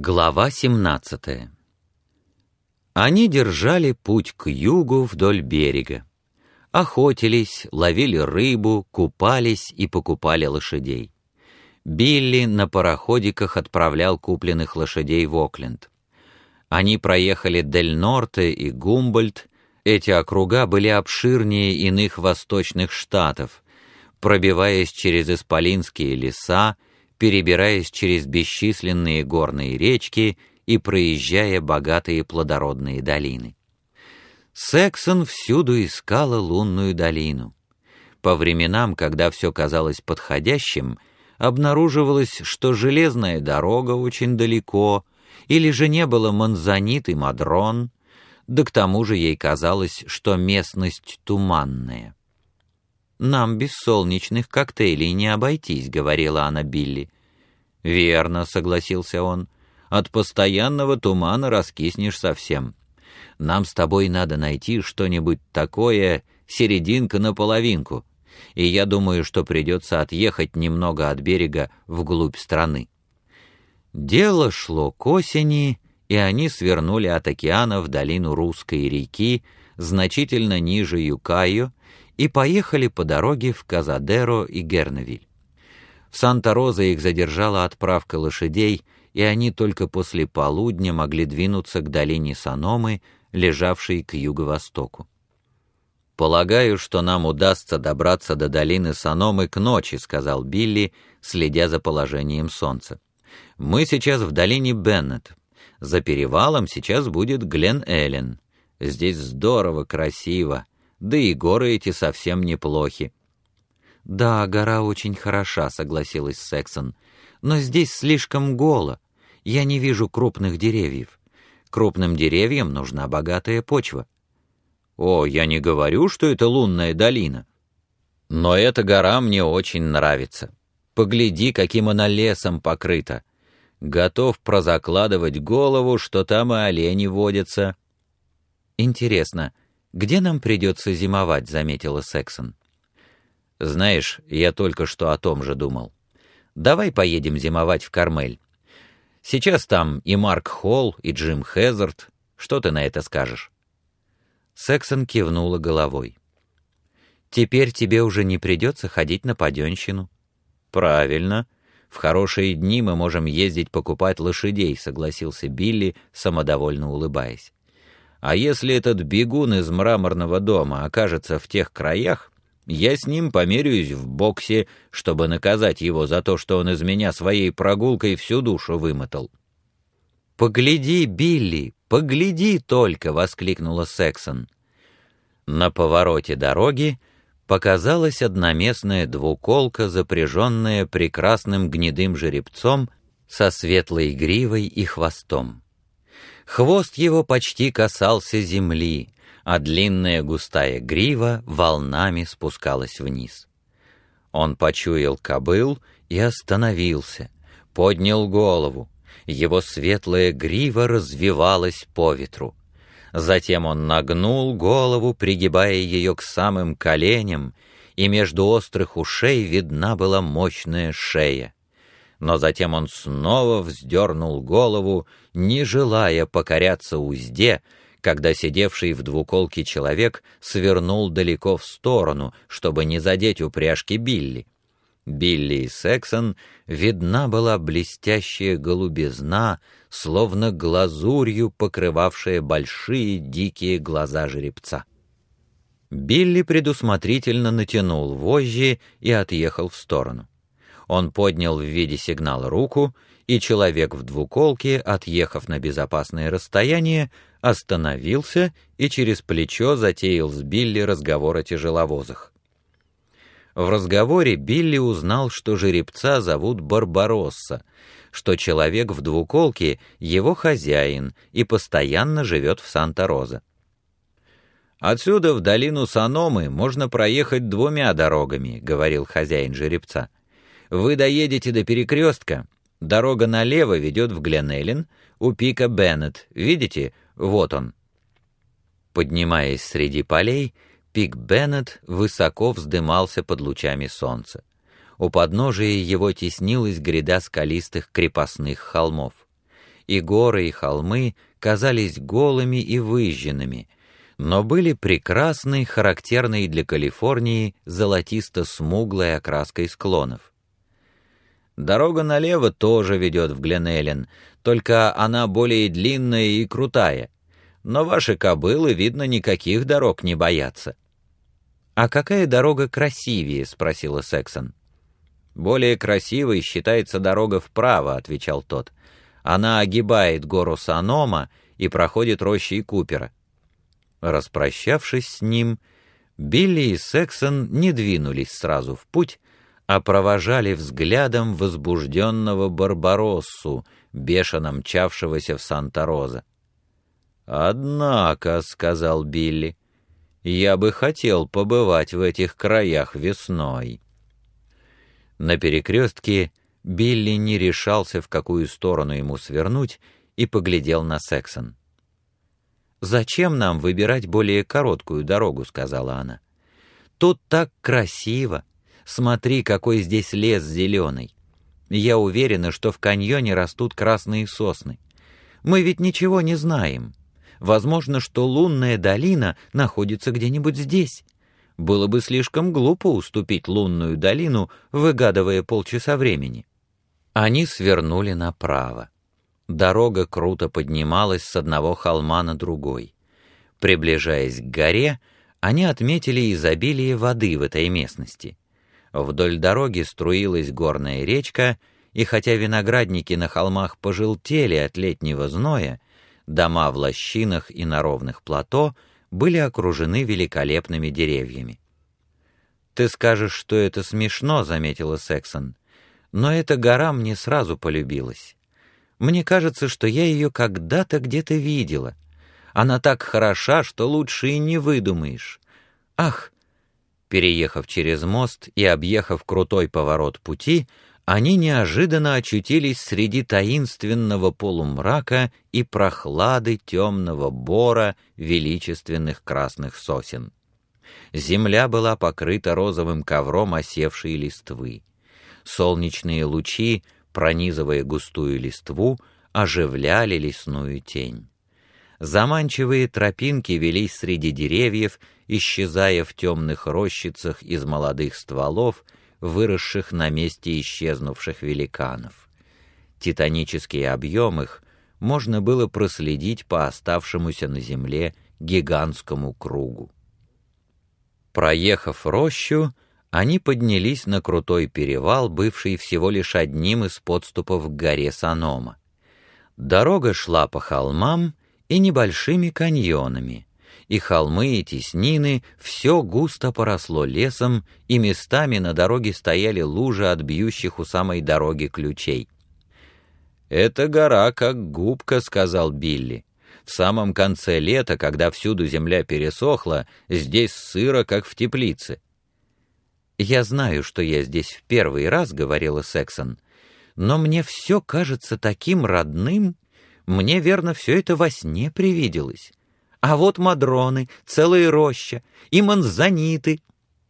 Глава 17. Они держали путь к югу вдоль берега. Охотились, ловили рыбу, купались и покупали лошадей. Билли на пароходиках отправлял купленных лошадей в Окленд. Они проехали Дель-Норте и Гумбольдт. Эти округа были обширнее иных восточных штатов, пробиваясь через исполинские леса, перебираясь через бесчисленные горные речки и проезжая богатые плодородные долины. Сексон всюду искала лунную долину. По временам, когда все казалось подходящим, обнаруживалось, что железная дорога очень далеко, или же не было Монзонит и Мадрон, да к тому же ей казалось, что местность туманная. «Нам без солнечных коктейлей не обойтись», — говорила она Билли. «Верно», — согласился он, — «от постоянного тумана раскиснешь совсем. Нам с тобой надо найти что-нибудь такое, серединка на половинку, и я думаю, что придется отъехать немного от берега вглубь страны». Дело шло к осени, и они свернули от океана в долину Русской реки, значительно ниже Юкайо, и поехали по дороге в Казадеро и Герновиль. В Санта-Роза их задержала отправка лошадей, и они только после полудня могли двинуться к долине Саномы, лежавшей к юго-востоку. «Полагаю, что нам удастся добраться до долины Саномы к ночи», — сказал Билли, следя за положением солнца. «Мы сейчас в долине Беннет. За перевалом сейчас будет Глен-Эллен. Здесь здорово, красиво. Да и горы эти совсем неплохи». «Да, гора очень хороша», — согласилась Сексон. «Но здесь слишком голо. Я не вижу крупных деревьев. Крупным деревьям нужна богатая почва». «О, я не говорю, что это лунная долина. Но эта гора мне очень нравится. Погляди, каким она лесом покрыта. Готов прозакладывать голову, что там и олени водятся». «Интересно, где нам придется зимовать?» — заметила Сексон. «Знаешь, я только что о том же думал. Давай поедем зимовать в Кармель. Сейчас там и Марк Холл, и Джим Хезард. Что ты на это скажешь?» Сексон кивнула головой. «Теперь тебе уже не придется ходить на паденщину». «Правильно. В хорошие дни мы можем ездить покупать лошадей», — согласился Билли, самодовольно улыбаясь. «А если этот бегун из мраморного дома окажется в тех краях, я с ним померяюсь в боксе, чтобы наказать его за то, что он из меня своей прогулкой всю душу вымотал». «Погляди, Билли, погляди только!» — воскликнула Сексон. На повороте дороги показалась одноместная двуколка, запряженная прекрасным гнедым жеребцом со светлой гривой и хвостом. Хвост его почти касался земли, а длинная густая грива волнами спускалась вниз. Он почуял кобыл и остановился, поднял голову. Его светлая грива развивалась по ветру. Затем он нагнул голову, пригибая ее к самым коленям, и между острых ушей видна была мощная шея. Но затем он снова вздернул голову, не желая покоряться узде, когда сидевший в двуколке человек свернул далеко в сторону, чтобы не задеть упряжки Билли. Билли и Сексон видна была блестящая голубизна, словно глазурью покрывавшая большие дикие глаза жеребца. Билли предусмотрительно натянул вожжи и отъехал в сторону. Он поднял в виде сигнала руку, и человек в двуколке, отъехав на безопасное расстояние, остановился и через плечо затеял с Билли разговор о тяжеловозах. В разговоре Билли узнал, что жеребца зовут Барбаросса, что человек в двуколке — его хозяин и постоянно живет в Санта-Роза. «Отсюда в долину Саномы можно проехать двумя дорогами», — говорил хозяин жеребца. «Вы доедете до перекрестка, дорога налево ведет в Глен-Эллен, у пика Беннет. Видите? Вот он». Поднимаясь среди полей, пик Беннет высоко вздымался под лучами солнца. У подножия его теснилась гряда скалистых крепостных холмов. и горы, и холмы казались голыми и выжженными, но были прекрасной, характерной для Калифорнии золотисто-смуглой окраской склонов. Дорога налево тоже ведет в Гленэлен, только она более длинная и крутая, но ваши кобылы, видно, никаких дорог не боятся. «А какая дорога красивее?» — спросила Сексон. «Более красивой считается дорога вправо», — отвечал тот. «Она огибает гору Санома и проходит рощей Купера». Распрощавшись с ним, Билли и Сексон не двинулись сразу в путь, а провожали взглядом возбужденного Барбароссу, бешено мчавшегося в Санта-Роза. «Однако», — сказал Билли, — «я бы хотел побывать в этих краях весной». На перекрестке Билли не решался, в какую сторону ему свернуть, и поглядел на Сексон. «Зачем нам выбирать более короткую дорогу?» — сказала она. «Тут так красиво. Смотри, какой здесь лес зеленый. Я уверена, что в каньоне растут красные сосны. Мы ведь ничего не знаем. Возможно, что лунная долина находится где-нибудь здесь. Было бы слишком глупо уступить лунную долину, выгадывая полчаса времени». Они свернули направо. Дорога круто поднималась с одного холма на другой. Приближаясь к горе, они отметили изобилие воды в этой местности. Вдоль дороги струилась горная речка, и хотя виноградники на холмах пожелтели от летнего зноя, дома в лощинах и на ровных плато были окружены великолепными деревьями. «Ты скажешь, что это смешно», — заметила Сексон, — «но эта гора мне сразу полюбилась. Мне кажется, что я ее когда-то где-то видела. Она так хороша, что лучше и не выдумаешь. Ах!» Переехав через мост и объехав крутой поворот пути, они неожиданно очутились среди таинственного полумрака и прохлады темного бора величественных красных сосен. Земля была покрыта розовым ковром осевшей листвы. Солнечные лучи, пронизывая густую листву, оживляли лесную тень. Заманчивые тропинки велись среди деревьев, исчезая в темных рощицах из молодых стволов, выросших на месте исчезнувших великанов. Титанический объем их можно было проследить по оставшемуся на земле гигантскому кругу. Проехав рощу, они поднялись на крутой перевал, бывший всего лишь одним из подступов к горе Санома. Дорога шла по холмам и небольшими каньонами, и холмы и теснины все густо поросло лесом, и местами на дороге стояли лужи от бьющих у самой дороги ключей. «Эта гора как губка», — сказал Билли. «В самом конце лета, когда всюду земля пересохла, здесь сыро, как в теплице». «Я знаю, что я здесь в первый раз», — говорила Сексон, «но мне все кажется таким родным. Мне, верно, все это во сне привиделось. А вот мадроны, целая роща, и манзаниты».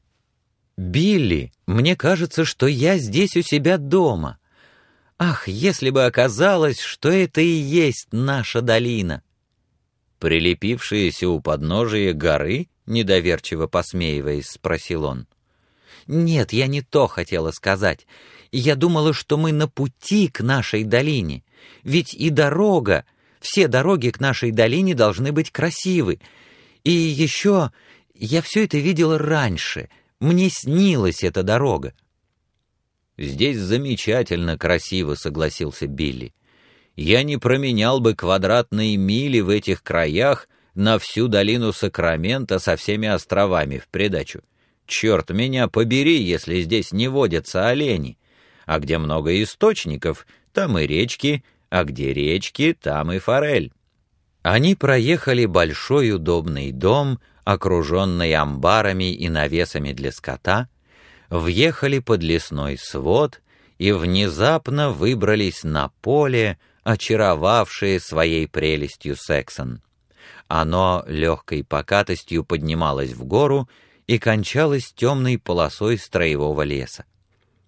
«Билли, мне кажется, что я здесь у себя дома. Ах, если бы оказалось, что это и есть наша долина!» «Прилепившиеся у подножия горы?» — недоверчиво посмеиваясь, спросил он. «Нет, я не то хотела сказать. Я думала, что мы на пути к нашей долине. Ведь и дорога, все дороги к нашей долине должны быть красивы. И еще я все это видела раньше. Мне снилась эта дорога». «Здесь замечательно красиво», — согласился Билли. «Я не променял бы квадратные мили в этих краях на всю долину Сакрамента со всеми островами в придачу. Черт меня побери, если здесь не водятся олени. А где много источников, там и речки, а где речки, там и форель». Они проехали большой удобный дом, окруженный амбарами и навесами для скота, въехали под лесной свод и внезапно выбрались на поле, очаровавшее своей прелестью Сексон. Оно легкой покатостью поднималось в гору и кончалось темной полосой строевого леса.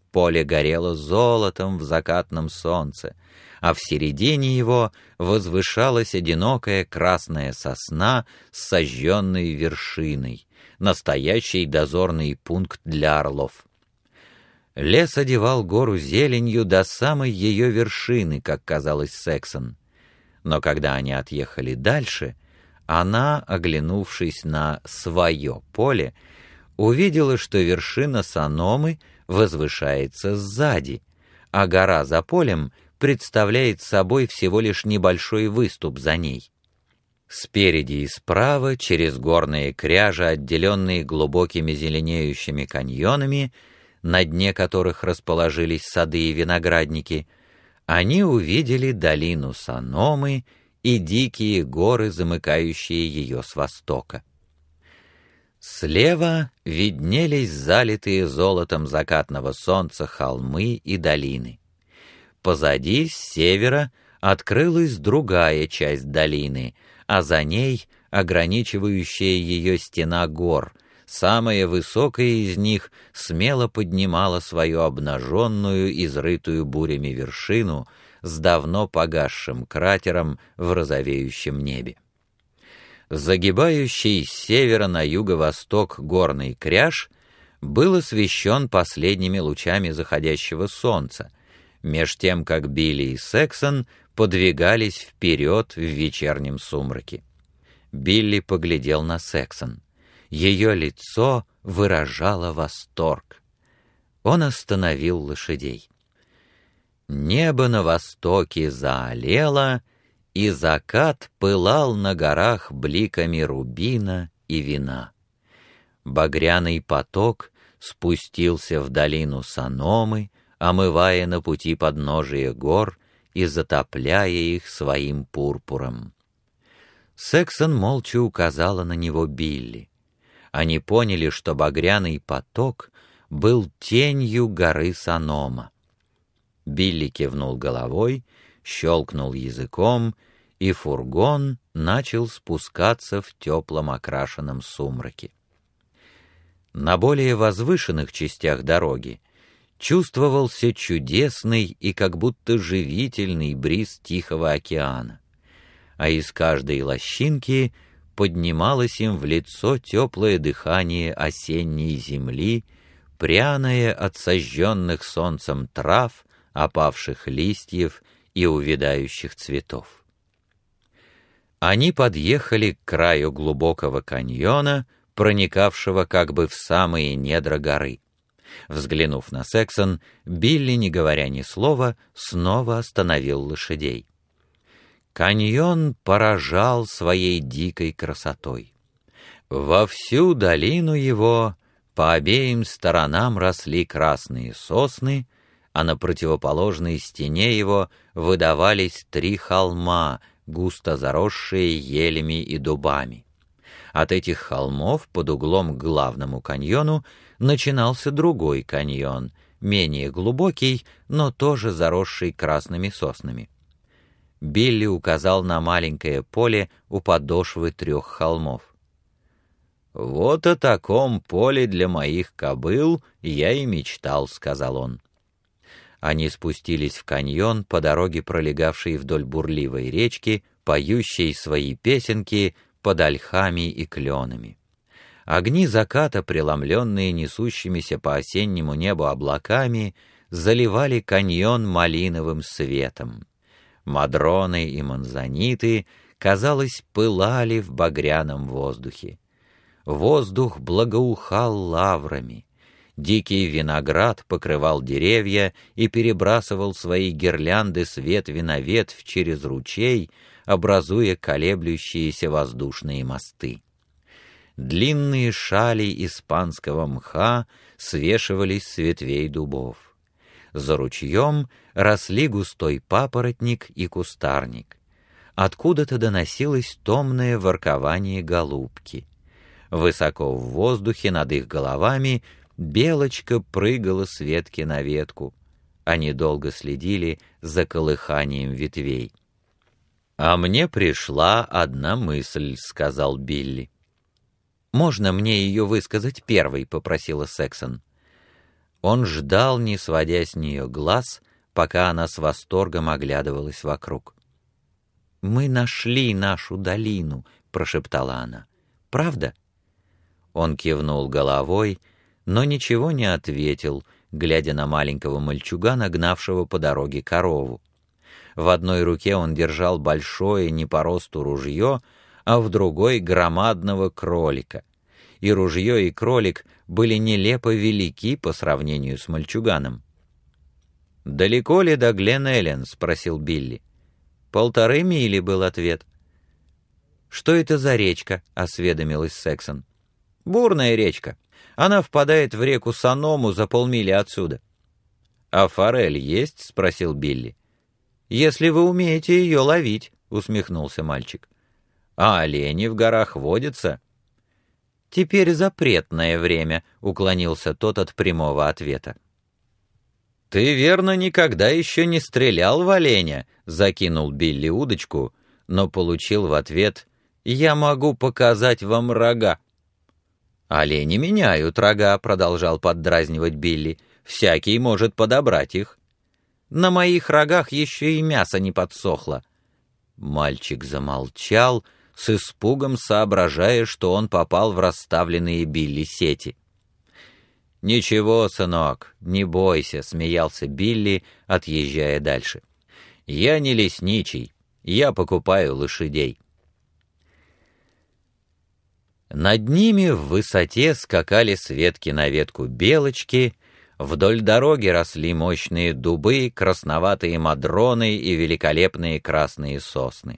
Поле горело золотом в закатном солнце, а в середине его возвышалась одинокая красная сосна с сожженной вершиной, настоящий дозорный пункт для орлов. Лес одевал гору зеленью до самой ее вершины, как казалось Сексон. Но когда они отъехали дальше, она, оглянувшись на свое поле, увидела, что вершина Саномы возвышается сзади, а гора за полем представляет собой всего лишь небольшой выступ за ней. Спереди и справа, через горные кряжи, отделенные глубокими зеленеющими каньонами, на дне которых расположились сады и виноградники, они увидели долину Саномы и дикие горы, замыкающие ее с востока. Слева виднелись залитые золотом закатного солнца холмы и долины. Позади, с севера, открылась другая часть долины, а за ней ограничивающая ее стена гор. Самая высокая из них смело поднимала свою обнаженную, изрытую бурями вершину с давно погасшим кратером в розовеющем небе. Загибающий с севера на юго-восток горный кряж был освещен последними лучами заходящего солнца, меж тем как Билли и Сексон подвигались вперед в вечернем сумраке. Билли поглядел на Сексон. Ее лицо выражало восторг. Он остановил лошадей. Небо на востоке заолело, и закат пылал на горах бликами рубина и вина. Багряный поток спустился в долину Саномы, омывая на пути подножия гор и затопляя их своим пурпуром. Сексон молча указала на него Билли. Они поняли, что багряный поток был тенью горы Санома. Билли кивнул головой, щелкнул языком, и фургон начал спускаться в теплом окрашенном сумраке. На более возвышенных частях дороги чувствовался чудесный и как будто живительный бриз Тихого океана, а из каждой лощинки поднималось им в лицо теплое дыхание осенней земли, пряное от сожженных солнцем трав, опавших листьев и увядающих цветов. Они подъехали к краю глубокого каньона, проникавшего как бы в самые недра горы. Взглянув на Сексон, Билли, не говоря ни слова, снова остановил лошадей. Каньон поражал своей дикой красотой. Во всю долину его по обеим сторонам росли красные сосны, а на противоположной стене его выдавались 3 холма, густо заросшие елями и дубами. От этих холмов под углом к главному каньону начинался другой каньон, менее глубокий, но тоже заросший красными соснами. Билли указал на маленькое поле у подошвы 3 холмов. «Вот о таком поле для моих кобыл я и мечтал», — сказал он. Они спустились в каньон по дороге, пролегавшей вдоль бурливой речки, поющей свои песенки под ольхами и кленами. Огни заката, преломленные несущимися по осеннему небу облаками, заливали каньон малиновым светом. Мадроны и манзаниты, казалось, пылали в багряном воздухе. Воздух благоухал лаврами. Дикий виноград покрывал деревья и перебрасывал свои гирлянды с ветви на ветвь через ручей, образуя колеблющиеся воздушные мосты. Длинные шали испанского мха свешивались с ветвей дубов. За ручьем росли густой папоротник и кустарник. Откуда-то доносилось томное воркование голубки. Высоко в воздухе над их головами белочка прыгала с ветки на ветку. Они долго следили за колыханием ветвей. «А мне пришла одна мысль», — сказал Билли. «Можно мне ее высказать первой?» — попросила Сексон. Он ждал, не сводя с нее глаз, пока она с восторгом оглядывалась вокруг. «Мы нашли нашу долину», — прошептала она. «Правда?» Он кивнул головой, но ничего не ответил, глядя на маленького мальчугана, гнавшего по дороге корову. В одной руке он держал большое не по росту ружье, а в другой — громадного кролика. И ружье, и кролик были нелепо велики по сравнению с мальчуганом. «Далеко ли до Глен-Эллен?» — спросил Билли. 1,5 мили был ответ. «Что это за речка?» — осведомилась Сексон. «Бурная речка. Она впадает в реку Саному за 0,5 отсюда». «А форель есть?» — спросил Билли. «Если вы умеете ее ловить», — усмехнулся мальчик. «А олени в горах водятся?» «Теперь запретное время», — уклонился тот от прямого ответа. «Ты, верно, никогда еще не стрелял в оленя?» — закинул Билли удочку, но получил в ответ: «Я могу показать вам рога». «Олени меняют рога», — продолжал поддразнивать Билли. «Всякий может подобрать их». «На моих рогах еще и мясо не подсохло». Мальчик замолчал, с испугом соображая, что он попал в расставленные Билли сети. «Ничего, сынок, не бойся», — смеялся Билли, отъезжая дальше. «Я не лесничий, я покупаю лошадей». Над ними в высоте скакали с ветки на ветку белочки, вдоль дороги росли мощные дубы, красноватые мадроны и великолепные красные сосны.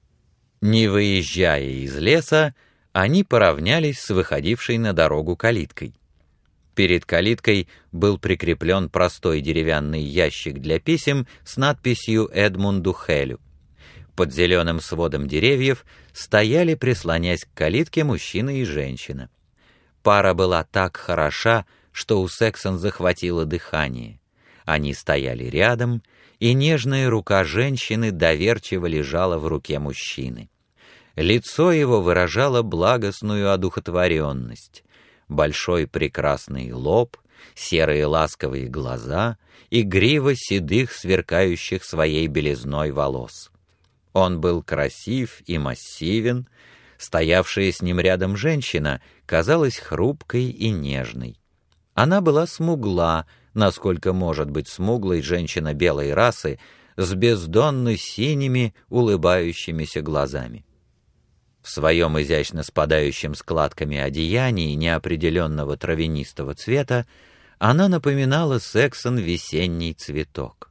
Не выезжая из леса, они поравнялись с выходившей на дорогу калиткой. Перед калиткой был прикреплен простой деревянный ящик для писем с надписью «Эдмунду Хелю». Под зеленым сводом деревьев стояли, прислонясь к калитке, мужчина и женщина. Пара была так хороша, что у Сексон захватило дыхание. Они стояли рядом, и нежная рука женщины доверчиво лежала в руке мужчины. Лицо его выражало благостную одухотворенность. Большой прекрасный лоб, серые ласковые глаза и грива седых, сверкающих своей белизной волос. Он был красив и массивен, стоявшая с ним рядом женщина казалась хрупкой и нежной. Она была смугла, насколько может быть смуглой женщина белой расы, с бездонно синими, улыбающимися глазами. В своем изящно спадающем складками одеянии неопределенного травянистого цвета она напоминала Сексон весенний цветок.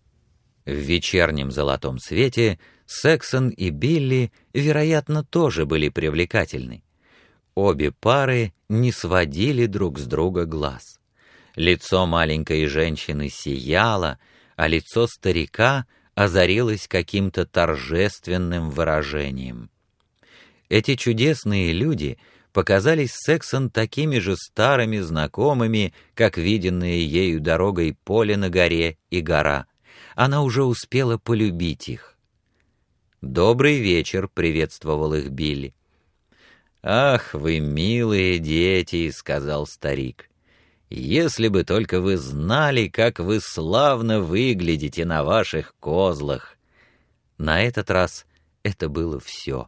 В вечернем золотом свете Сексон и Билли, вероятно, тоже были привлекательны. Обе пары не сводили друг с друга глаз. Лицо маленькой женщины сияло, а лицо старика озарилось каким-то торжественным выражением. Эти чудесные люди показались Сексон такими же старыми знакомыми, как виденные ею дорогой поле на горе и гора. Она уже успела полюбить их. «Добрый вечер», — приветствовал их Билли. «Ах, вы милые дети», — сказал старик. «Если бы только вы знали, как вы славно выглядите на ваших козлах». На этот раз это было все.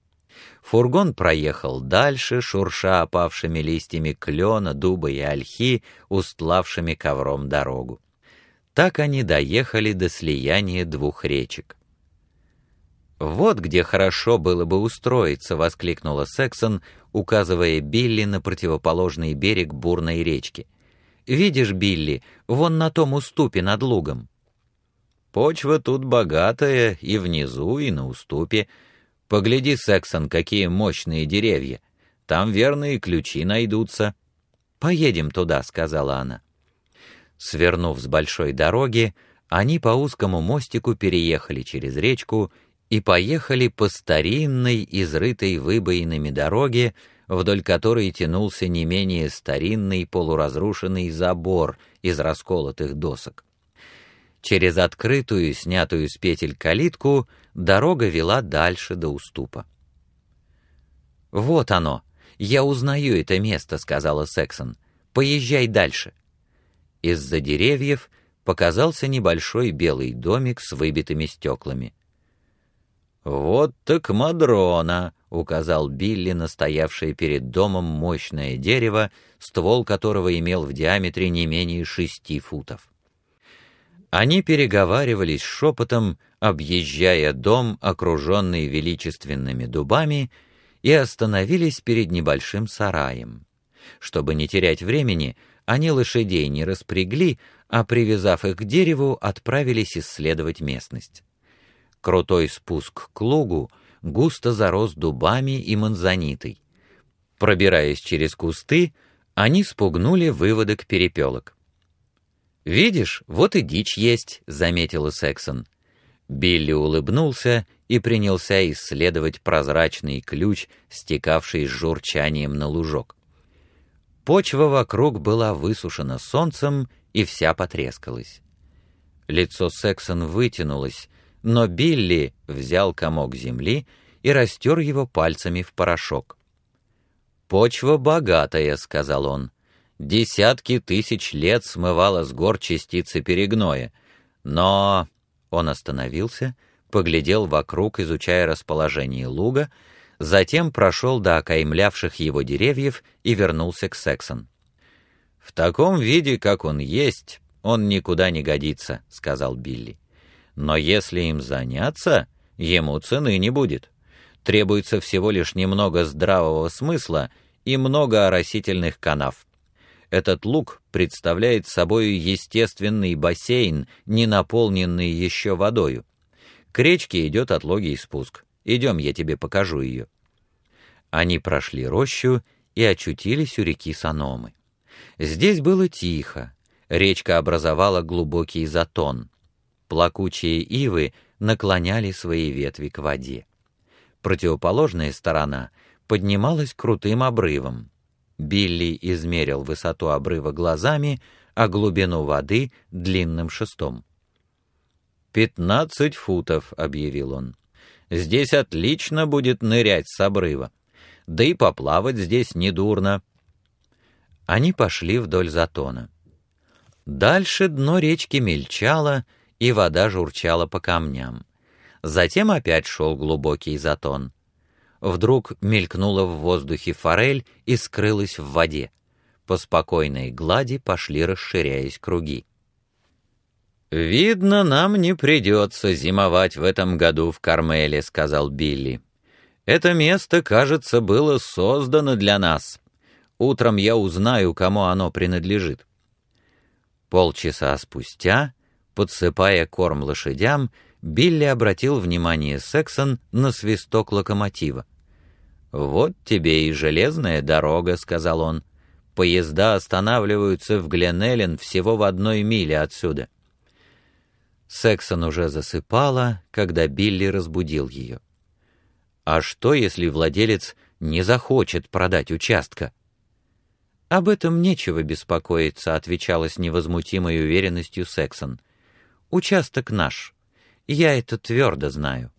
Фургон проехал дальше, шурша опавшими листьями клена, дуба и ольхи, устлавшими ковром дорогу. Так они доехали до слияния двух речек. «Вот где хорошо было бы устроиться», — воскликнула Сексон, указывая Билли на противоположный берег бурной речки. «Видишь, Билли, вон на том уступе над лугом». «Почва тут богатая и внизу, и на уступе. Погляди, Сексон, какие мощные деревья. Там верные ключи найдутся». «Поедем туда», — сказала она. Свернув с большой дороги, они по узкому мостику переехали через речку и поехали по старинной, изрытой выбоинами дороге, вдоль которой тянулся не менее старинный полуразрушенный забор из расколотых досок. Через открытую, снятую с петель калитку, дорога вела дальше до уступа. «Вот оно! Я узнаю это место», — сказала Сексон. «Поезжай дальше». Из-за деревьев показался небольшой белый домик с выбитыми стеклами. «Вот так Мадрона!» — указал Билли на стоявшее перед домом мощное дерево, ствол которого имел в диаметре не менее 6 футов. Они переговаривались шепотом, объезжая дом, окруженный величественными дубами, и остановились перед небольшим сараем. Чтобы не терять времени, они лошадей не распрягли, а, привязав их к дереву, отправились исследовать местность. Крутой спуск к лугу густо зарос дубами и манзанитой. Пробираясь через кусты, они спугнули выводок перепелок. «Видишь, вот и дичь есть», — заметила Сексон. Билли улыбнулся и принялся исследовать прозрачный ключ, стекавший с журчанием на лужок. Почва вокруг была высушена солнцем и вся потрескалась. Лицо Сексон вытянулось, но Билли взял комок земли и растер его пальцами в порошок. «Почва богатая», — сказал он. «Десятки тысяч лет смывала с гор частицы перегноя. Но...» Он остановился, поглядел вокруг, изучая расположение луга, затем прошел до окаймлявших его деревьев и вернулся к Сексон. «В таком виде, как он есть, он никуда не годится», — сказал Билли. «Но если им заняться, ему цены не будет. Требуется всего лишь немного здравого смысла и много оросительных канав. Этот луг представляет собой естественный бассейн, не наполненный еще водою. К речке идет отлогий спуск. Идем, я тебе покажу ее». Они прошли рощу и очутились у реки Саномы. Здесь было тихо. Речка образовала глубокий затон. Плакучие ивы наклоняли свои ветви к воде. Противоположная сторона поднималась крутым обрывом. Билли измерил высоту обрыва глазами, а глубину воды — длинным шестом. 15 футов», — объявил он. «Здесь отлично будет нырять с обрыва. Да и поплавать здесь недурно». Они пошли вдоль затона. Дальше дно речки мельчало, и вода журчала по камням. Затем опять шел глубокий затон. Вдруг мелькнула в воздухе форель и скрылась в воде. По спокойной глади пошли, расширяясь, круги. «Видно, нам не придется зимовать в этом году в Кармеле», — сказал Билли. «Это место, кажется, было создано для нас. Утром я узнаю, кому оно принадлежит». Полчаса спустя, подсыпая корм лошадям, Билли обратил внимание Сексон на свисток локомотива. «Вот тебе и железная дорога», — сказал он. «Поезда останавливаются в Гленэлен всего в 1 миле отсюда». Сексон уже засыпала, когда Билли разбудил ее. «А что, если владелец не захочет продать участка?» «Об этом нечего беспокоиться», — отвечала с невозмутимой уверенностью Сексон. «Участок наш. Я это твердо знаю».